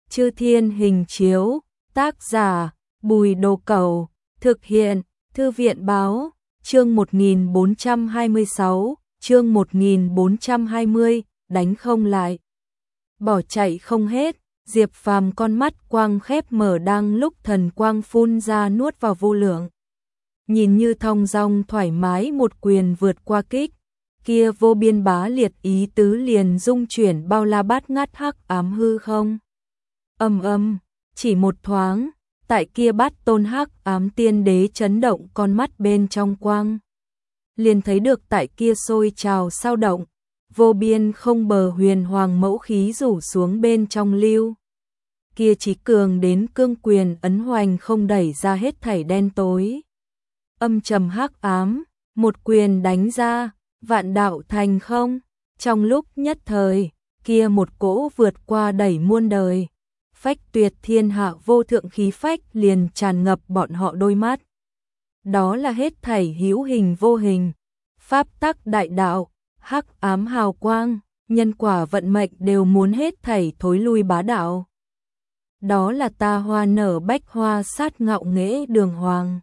Chư Thiên hình chiếu, tác giả, Bùi Đồ Cẩu, thực hiện, Thư viện báo, chương 1426, chương 1420, đánh không lại. Bỏ chạy không hết, Diệp Phàm con mắt quang khép mở đang lúc thần quang phun ra nuốt vào vô lượng. Nhìn như thong dong thoải mái một quyền vượt qua kích, kia vô biên bá liệt ý tứ liền dung chuyển bao la bát ngát hắc ám hư không. Chỉ một thoáng, tại kia bát tôn hắc ám tiên đế chấn động con mắt bên trong quang. Liền thấy được tại kia sôi trào sao động, vô biên không bờ huyền hoàng mẫu khí rủ xuống bên trong lưu. Kia chí cường đến cương quyền ấn hoành không đẩy ra hết thảy đen tối. Âm trầm hắc ám, một quyền đánh ra, vạn đạo thành không. Trong lúc nhất thời, kia một cỗ vượt qua đẩy muôn đời. Phách tuyệt thiên hạ vô thượng khí phách liền tràn ngập bọn họ đôi mắt. Đó là hết thảy hữu hình vô hình, pháp tắc đại đạo, hắc ám hào quang, nhân quả vận mệnh đều muốn hết thảy thối lui bá đạo. Đó là ta hoa nở bách hoa sát ngạo nghễ đường hoàng.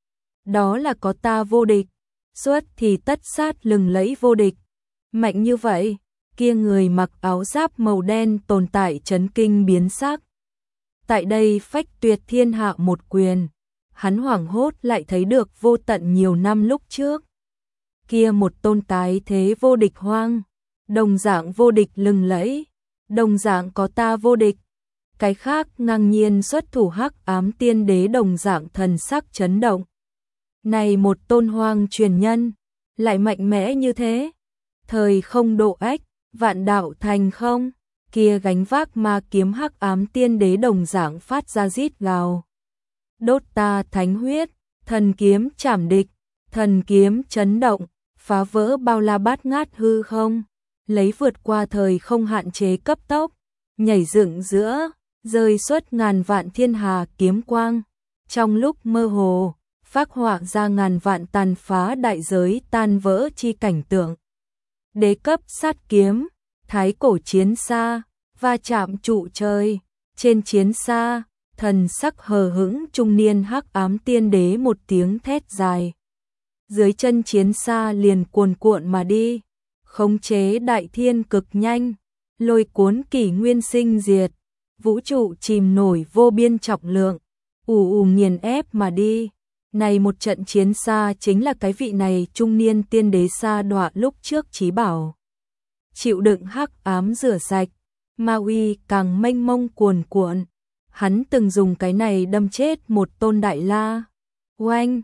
Đó là có ta vô địch, xuất thì tất sát lừng lẫy vô địch. Mạnh như vậy, kia người mặc áo giáp màu đen tồn tại chấn kinh biến sắc. Tại đây phách tuyệt thiên hạ một quyền, hắn hoảng hốt lại thấy được vô tận nhiều năm lúc trước. Kia một tôn tái thế vô địch hoang, đồng dạng vô địch lừng lẫy, đồng dạng có ta vô địch. Cái khác ngang nhiên xuất thủ hắc ám tiên đế đồng dạng thần sắc chấn động. Này một tôn hoang truyền nhân, lại mạnh mẽ như thế. Thời không độ ách, vạn đạo thành không, kia gánh vác ma kiếm hắc ám tiên đế đồng dạng phát ra rít gào. Đốt ta thánh huyết, thần kiếm chảm địch, thần kiếm chấn động, phá vỡ bao la bát ngát hư không, lấy vượt qua thời không hạn chế cấp tốc, nhảy dựng giữa, rơi xuất ngàn vạn thiên hà kiếm quang. Trong lúc mơ hồ, phác họa ra ngàn vạn tàn phá đại giới tan vỡ chi cảnh tượng. Đế cấp sát kiếm, thái cổ chiến xa, va chạm trụ trời, trên chiến xa, thần sắc hờ hững trung niên hắc ám tiên đế một tiếng thét dài. Dưới chân chiến xa liền cuồn cuộn mà đi, khống chế đại thiên cực nhanh, lôi cuốn kỷ nguyên sinh diệt, vũ trụ chìm nổi vô biên trọng lượng, ù nghiền ép mà đi. Này một trận chiến xa chính là cái vị này trung niên tiên đế sa đọa lúc trước chí bảo. Chịu đựng hắc ám rửa sạch, ma uy càng mênh mông cuồn cuộn. Hắn từng dùng cái này đâm chết một tôn đại la. Oanh,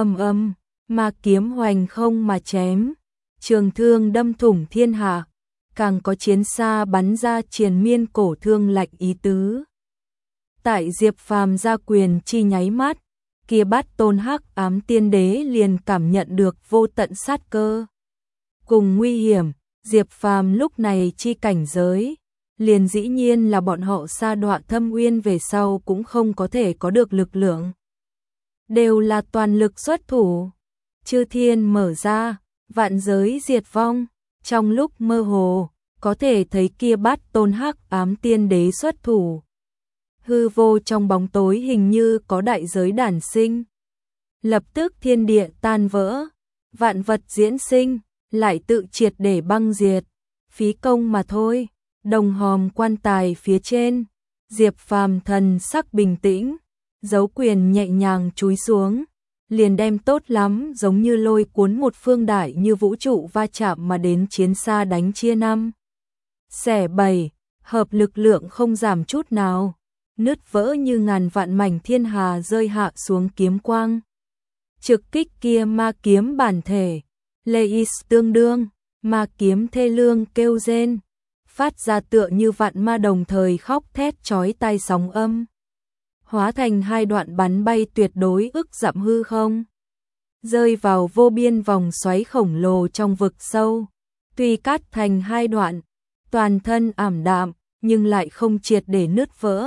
ma kiếm hoành không mà chém. Trường thương đâm thủng thiên hạ. Càng có chiến xa bắn ra triền miên cổ thương lạnh ý tứ. Tại Diệp Phàm ra quyền chi nháy mắt, kia bát tôn hắc ám tiên đế liền cảm nhận được vô tận sát cơ. Cùng nguy hiểm, Diệp Phàm lúc này chi cảnh giới, liền dĩ nhiên là bọn họ sa đọa thâm uyên về sau cũng không có thể có được lực lượng. Đều là toàn lực xuất thủ, chư thiên mở ra, vạn giới diệt vong, trong lúc mơ hồ, có thể thấy kia bát tôn hắc ám tiên đế xuất thủ. Hư vô trong bóng tối hình như có đại giới đản sinh. Lập tức thiên địa tan vỡ, vạn vật diễn sinh, lại tự triệt để băng diệt. Phí công mà thôi. Đồng hòm quan tài phía trên, Diệp Phàm thần sắc bình tĩnh, dấu quyền nhẹ nhàng chúi xuống, liền đem tốt lắm giống như lôi cuốn một phương đại như vũ trụ va chạm mà đến chiến xa đánh chia năm. Xẻ bảy, hợp lực lượng không giảm chút nào, nứt vỡ như ngàn vạn mảnh thiên hà rơi hạ xuống kiếm quang. Trực kích kia ma kiếm bản thể, Leis tương đương, ma kiếm thê lương kêu rên, phát ra tựa như vạn ma đồng thời khóc thét chói tai sóng âm. Hóa thành hai đoạn bắn bay tuyệt đối ức dặm hư không. Rơi vào vô biên vòng xoáy khổng lồ trong vực sâu. Tuy cắt thành hai đoạn, toàn thân ảm đạm, nhưng lại không triệt để nứt vỡ.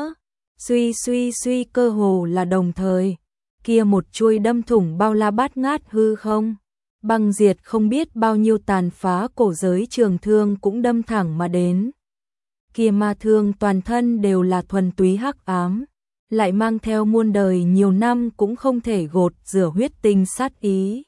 Suy cơ hồ là đồng thời. Kia một chuôi đâm thủng bao la bát ngát hư không. Băng diệt không biết bao nhiêu tàn phá cổ giới trường thương cũng đâm thẳng mà đến. kia ma thương toàn thân đều là thuần túy hắc ám, lại mang theo muôn đời nhiều năm cũng không thể gột rửa huyết tinh sát ý.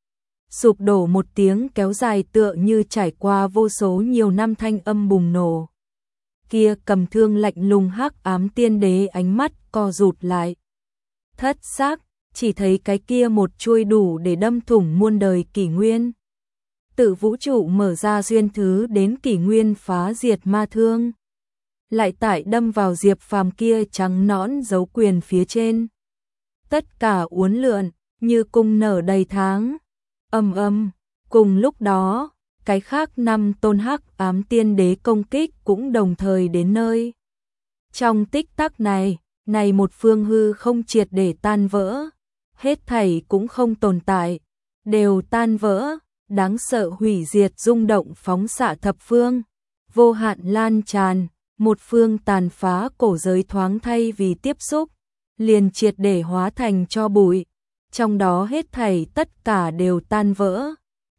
Sụp đổ một tiếng kéo dài tựa như trải qua vô số nhiều năm thanh âm bùng nổ. Kia cầm thương lạnh lùng hắc ám tiên đế ánh mắt co rụt lại. Thất xác, chỉ thấy cái kia một chuôi đủ để đâm thủng muôn đời kỷ nguyên. Tự vũ trụ mở ra duyên thứ đến kỷ nguyên phá diệt ma thương. Lại tại đâm vào Diệp Phàm kia trắng nõn dấu quyền phía trên. Tất cả uốn lượn, như cung nở đầy tháng. Ầm ầm, cùng lúc đó, cái khác 5 tôn hắc ám tiên đế công kích cũng đồng thời đến nơi. Trong tích tắc này, một phương hư không triệt để tan vỡ, hết thảy cũng không tồn tại, đều tan vỡ, đáng sợ hủy diệt rung động phóng xạ thập phương, vô hạn lan tràn, một phương tàn phá cổ giới thoáng thay vì tiếp xúc, liền triệt để hóa thành tro bụi, trong đó hết thảy tất cả đều tan vỡ.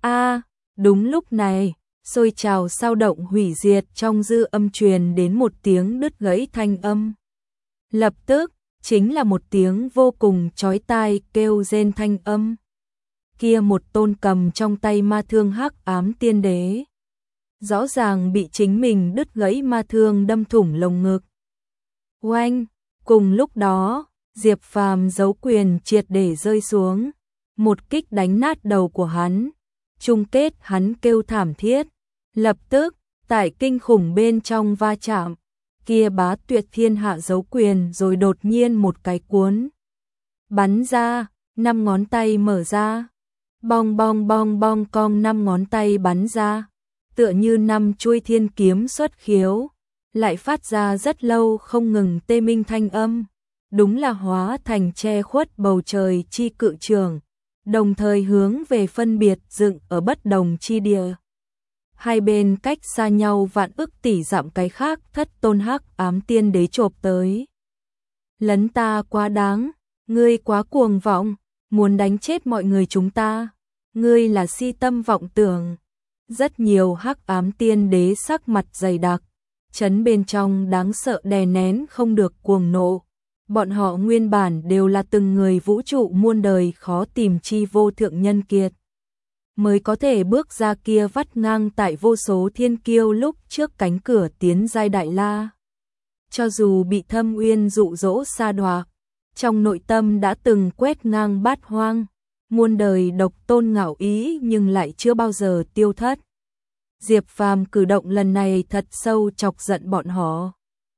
Đúng lúc này, sôi trào sao động hủy diệt trong dư âm truyền đến một tiếng đứt gãy thanh âm. Lập tức, chính là một tiếng vô cùng chói tai kêu rên thanh âm. Kia một tôn cầm trong tay ma thương hắc ám tiên đế. Rõ ràng bị chính mình đứt gãy ma thương đâm thủng lồng ngực. Oanh, cùng lúc đó, Diệp Phàm giấu quyền triệt để rơi xuống. Một kích đánh nát đầu của hắn. Chung kết hắn kêu thảm thiết. Lập tức, tại kinh khủng bên trong va chạm. Kia bá tuyệt thiên hạ giấu quyền rồi đột nhiên một cái cuốn. Bắn ra, 5 ngón tay mở ra. Bong bong bong bong cong 5 ngón tay bắn ra. Tựa như 5 chuôi thiên kiếm xuất khiếu. Lại phát ra rất lâu không ngừng tê minh thanh âm. Đúng là hóa thành che khuất bầu trời chi cự trường. Đồng thời hướng về phân biệt dựng ở bất đồng chi địa. Hai bên cách xa nhau vạn ức tỷ dặm cái khác thất tôn hắc ám tiên đế chộp tới. Lấn ta quá đáng, ngươi quá cuồng vọng, muốn đánh chết mọi người chúng ta, ngươi là si tâm vọng tưởng. Rất nhiều hắc ám tiên đế sắc mặt dày đặc, chấn bên trong đáng sợ đè nén không được cuồng nộ. Bọn họ nguyên bản đều là từng người vũ trụ muôn đời khó tìm chi vô thượng nhân kiệt. Mới có thể bước ra kia vắt ngang tại vô số thiên kiêu lúc trước cánh cửa tiến giai đại la. Cho dù bị Thâm Uyên dụ dỗ sa đọa, trong nội tâm đã từng quét ngang bát hoang, muôn đời độc tôn ngạo ý nhưng lại chưa bao giờ tiêu thất. Diệp Phàm cử động lần này thật sâu chọc giận bọn họ.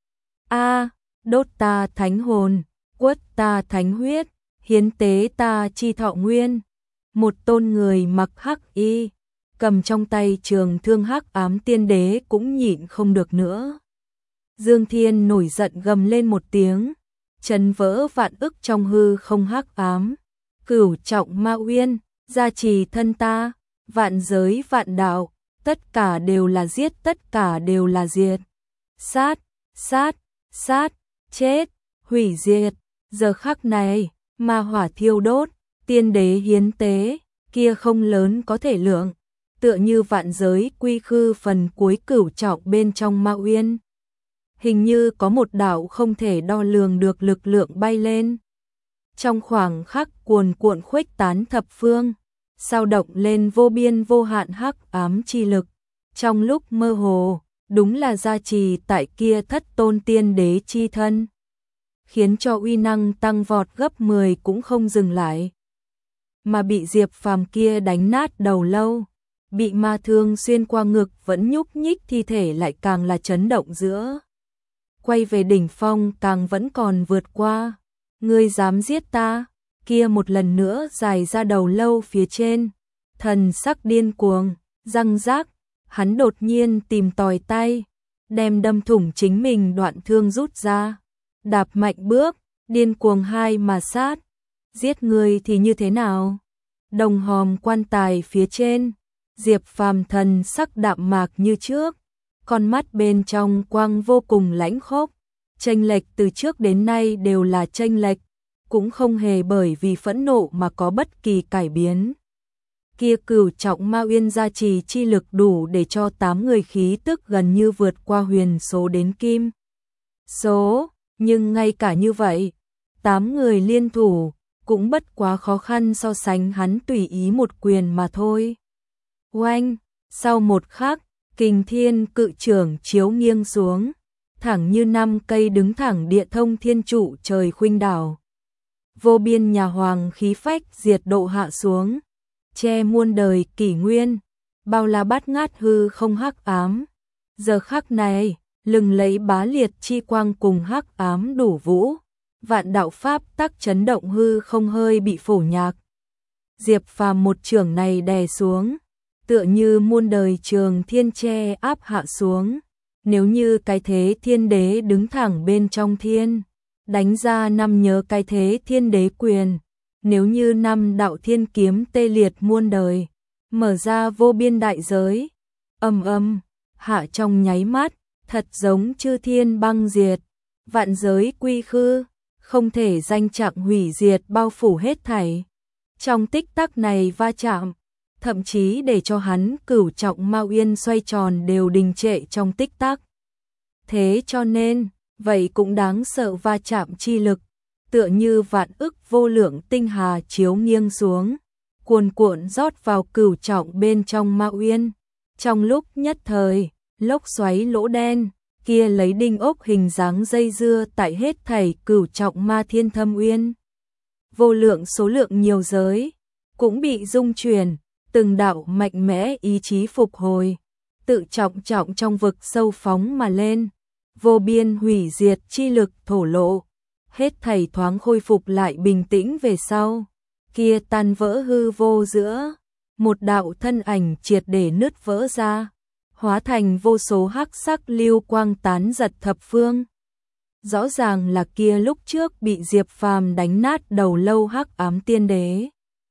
Đốt ta thánh hồn, quất ta thánh huyết, hiến tế ta chi thọ nguyên. Một tôn người mặc hắc y, cầm trong tay trường thương hắc ám tiên đế cũng nhịn không được nữa. Dương Thiên nổi giận gầm lên một tiếng, chấn vỡ vạn ức trong hư không hắc ám. Cửu trọng ma uyên, gia trì thân ta, vạn giới vạn đạo, tất cả đều là giết, tất cả đều là diệt. Sát, sát, sát, chết, hủy diệt. Giờ khắc này, ma hỏa thiêu đốt, tiên đế hiến tế, kia không lớn có thể lượng, tựa như vạn giới quy khư phần cuối cửu trọng bên trong ma uyên. Hình như có một đạo không thể đo lường được lực lượng bay lên. Trong khoảng khắc cuồn cuộn khuếch tán thập phương, sao động lên vô biên vô hạn hắc ám chi lực. Trong lúc mơ hồ, đúng là gia trì tại kia thất tôn tiên đế chi thân, khiến cho uy năng tăng vọt gấp 10 cũng không dừng lại. Mà bị Diệp Phàm kia đánh nát đầu lâu, bị ma thương xuyên qua ngực vẫn nhúc nhích thi thể lại càng là chấn động giữa. Quay về đỉnh phong càng vẫn còn vượt qua. Ngươi dám giết ta, kia một lần nữa dài ra đầu lâu phía trên. Thần sắc điên cuồng, răng rác, hắn đột nhiên tìm tòi tay, đem đâm thủng chính mình đoạn thương rút ra. Đạp mạnh bước, điên cuồng hai mà sát. Giết người thì như thế nào? Đồng hòm quan tài phía trên, Diệp Phàm thần sắc đạm mạc như trước, con mắt bên trong quang vô cùng lãnh khốc. Chênh lệch từ trước đến nay đều là chênh lệch, cũng không hề bởi vì phẫn nộ mà có bất kỳ cải biến. Kia cửu trọng ma uyên gia trì chi lực đủ để cho 8 người khí tức gần như vượt qua huyền số đến kim số, nhưng ngay cả như vậy, 8 người liên thủ cũng bất quá khó khăn so sánh hắn tùy ý một quyền mà thôi. Oanh, sau một khắc, Kình Thiên cự trưởng chiếu nghiêng xuống, thẳng như 5 cây đứng thẳng địa thông thiên trụ trời khuynh đảo. Vô biên nhà hoàng khí phách diệt độ hạ xuống, che muôn đời kỷ nguyên, bao la bát ngát hư không hắc ám. Giờ khắc này, lừng lấy bá liệt chi quang cùng hắc ám đủ vũ, vạn đạo pháp tắc chấn động hư không hơi bị phổ nhạc. Diệp Phàm một trưởng này đè xuống, tựa như muôn đời trường thiên che áp hạ xuống. Nếu như cái thế thiên đế đứng thẳng bên trong thiên, đánh ra 5 nhớ cái thế thiên đế quyền. Nếu như 5 đạo thiên kiếm tê liệt muôn đời, mở ra vô biên đại giới, âm hạ trong nháy mắt, thật giống chư thiên băng diệt, vạn giới quy khư, không thể danh trạng hủy diệt bao phủ hết thảy. Trong tích tắc này va chạm, thậm chí để cho hắn cửu trọng ma uyên xoay tròn đều đình trệ trong tích tắc. Thế cho nên, vậy cũng đáng sợ va chạm chi lực, tựa như vạn ức vô lượng tinh hà chiếu nghiêng xuống, cuồn cuộn rót vào cửu trọng bên trong ma uyên. Trong lúc nhất thời, lốc xoáy lỗ đen, kia lấy đinh ốc hình dáng dây dưa tại hết thảy cửu trọng ma thiên thâm uyên. Vô lượng số lượng nhiều giới, cũng bị rung chuyển, từng đạo mạnh mẽ ý chí phục hồi, tự trọng trọng trong vực sâu phóng mà lên, vô biên hủy diệt chi lực thổ lộ, hết thảy thoáng khôi phục lại bình tĩnh về sau, kia tan vỡ hư vô giữa, một đạo thân ảnh triệt để nứt vỡ ra, hóa thành vô số hắc sắc lưu quang tán giật thập phương. Rõ ràng là kia lúc trước bị Diệp Phàm đánh nát đầu lâu hắc ám tiên đế.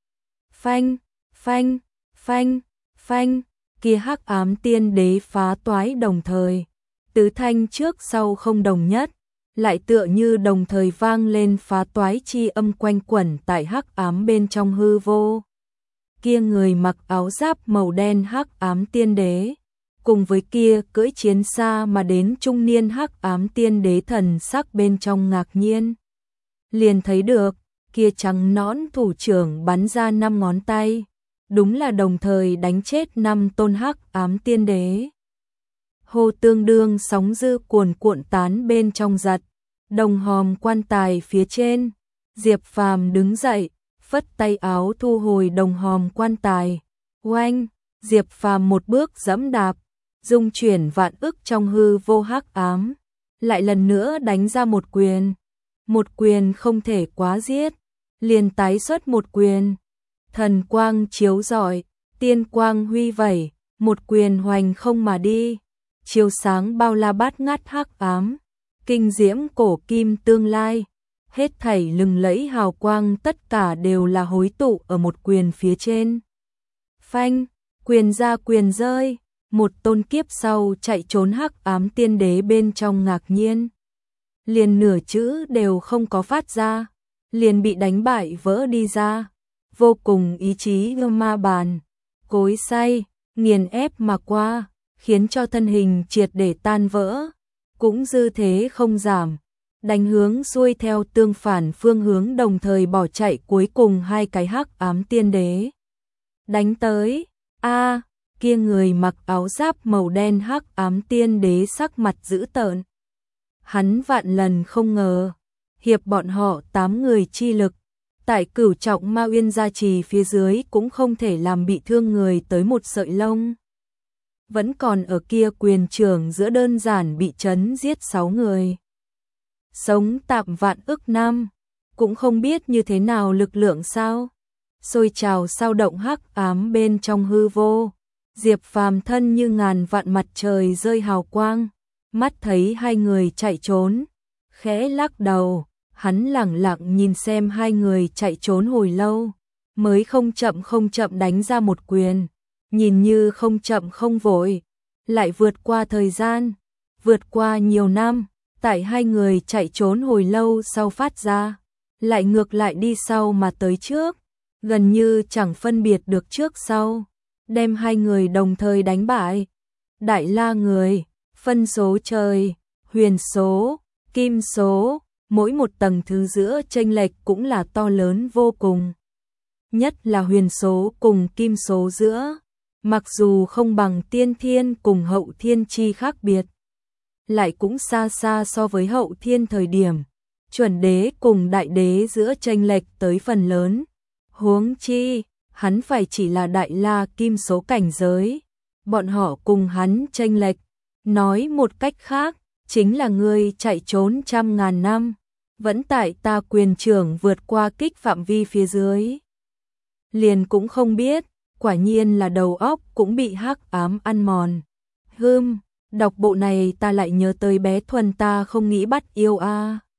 Phanh, phanh, phanh, phanh, kia hắc ám tiên đế phá toái đồng thời, tứ thanh trước sau không đồng nhất, lại tựa như đồng thời vang lên phá toái chi âm quanh quẩn tại hắc ám bên trong hư vô. Kia người mặc áo giáp màu đen hắc ám tiên đế, cùng với kia cưỡi chiến xa mà đến trung niên hắc ám tiên đế thần sắc bên trong ngạc nhiên. Liền thấy được, kia trắng nõn thủ trưởng bắn ra 5 ngón tay, đúng là đồng thời đánh chết 5 tôn hắc ám tiên đế. Hồ tương đương sóng dư cuồn cuộn tán bên trong giật, đồng hòm quan tài phía trên, Diệp Phàm đứng dậy, phất tay áo thu hồi đồng hòm quan tài. Oanh, Diệp Phàm một bước giẫm đạp, dung chuyển vạn ức trong hư vô hắc ám, lại lần nữa đánh ra một quyền. Một quyền không thể quá giết, liền tái xuất một quyền. Thần quang chiếu rọi, tiên quang huy vẩy, một quyền hoành không mà đi, chiếu sáng bao la bát ngát hắc ám, kinh diễm cổ kim tương lai, hết thảy lừng lẫy hào quang tất cả đều là hối tụ ở một quyền phía trên. Phanh, quyền ra quyền rơi, một tôn kiếp sau chạy trốn hắc ám tiên đế bên trong ngạc nhiên. Liền nửa chữ đều không có phát ra, liền bị đánh bại vỡ đi ra, vô cùng ý chí ma bàn, cối xay, nghiền ép mà qua, khiến cho thân hình triệt để tan vỡ, cũng dư thế không giảm, đánh hướng xuôi theo tương phản phương hướng đồng thời bỏ chạy cuối cùng 2 cái hắc ám tiên đế. Đánh tới, kia người mặc áo giáp màu đen hắc ám tiên đế sắc mặt dữ tợn. Hắn vạn lần không ngờ, hiệp bọn họ 8 người chi lực, tại cửu trọng ma uyên gia trì phía dưới cũng không thể làm bị thương người tới một sợi lông. Vẫn còn ở kia quyền trưởng giữa đơn giản bị chấn giết 6 người. Sống tạm vạn ức năm, cũng không biết như thế nào lực lượng sao. Sôi trào sao động hắc ám bên trong hư vô. Diệp Phàm thân như ngàn vạn mặt trời rơi hào quang, mắt thấy 2 người chạy trốn, khẽ lắc đầu, hắn lẳng lặng nhìn xem 2 người chạy trốn hồi lâu, mới không chậm đánh ra một quyền, nhìn như không chậm không vội, lại vượt qua thời gian, vượt qua nhiều năm, tại 2 người chạy trốn hồi lâu sau phát ra, lại ngược lại đi sau mà tới trước, gần như chẳng phân biệt được trước sau, đem hai người đồng thời đánh bại. Đại La người, phân số trời, huyền số, kim số, mỗi một tầng thứ giữa chênh lệch cũng là to lớn vô cùng. Nhất là huyền số cùng kim số giữa, mặc dù không bằng tiên thiên cùng hậu thiên chi khác biệt, lại cũng xa xa so với hậu thiên thời điểm, chuẩn đế cùng đại đế giữa chênh lệch tới phần lớn. Huống chi, hắn phải chỉ là đại la kim số cảnh giới, bọn họ cùng hắn chênh lệch, nói một cách khác, chính là ngươi chạy trốn trăm ngàn năm, vẫn tại ta quyền trưởng vượt qua kích phạm vi phía dưới. Liền cũng không biết, quả nhiên là đầu óc cũng bị hắc ám ăn mòn. Đọc bộ này ta lại nhớ tới bé Thuần ta không nghĩ bắt yêu a.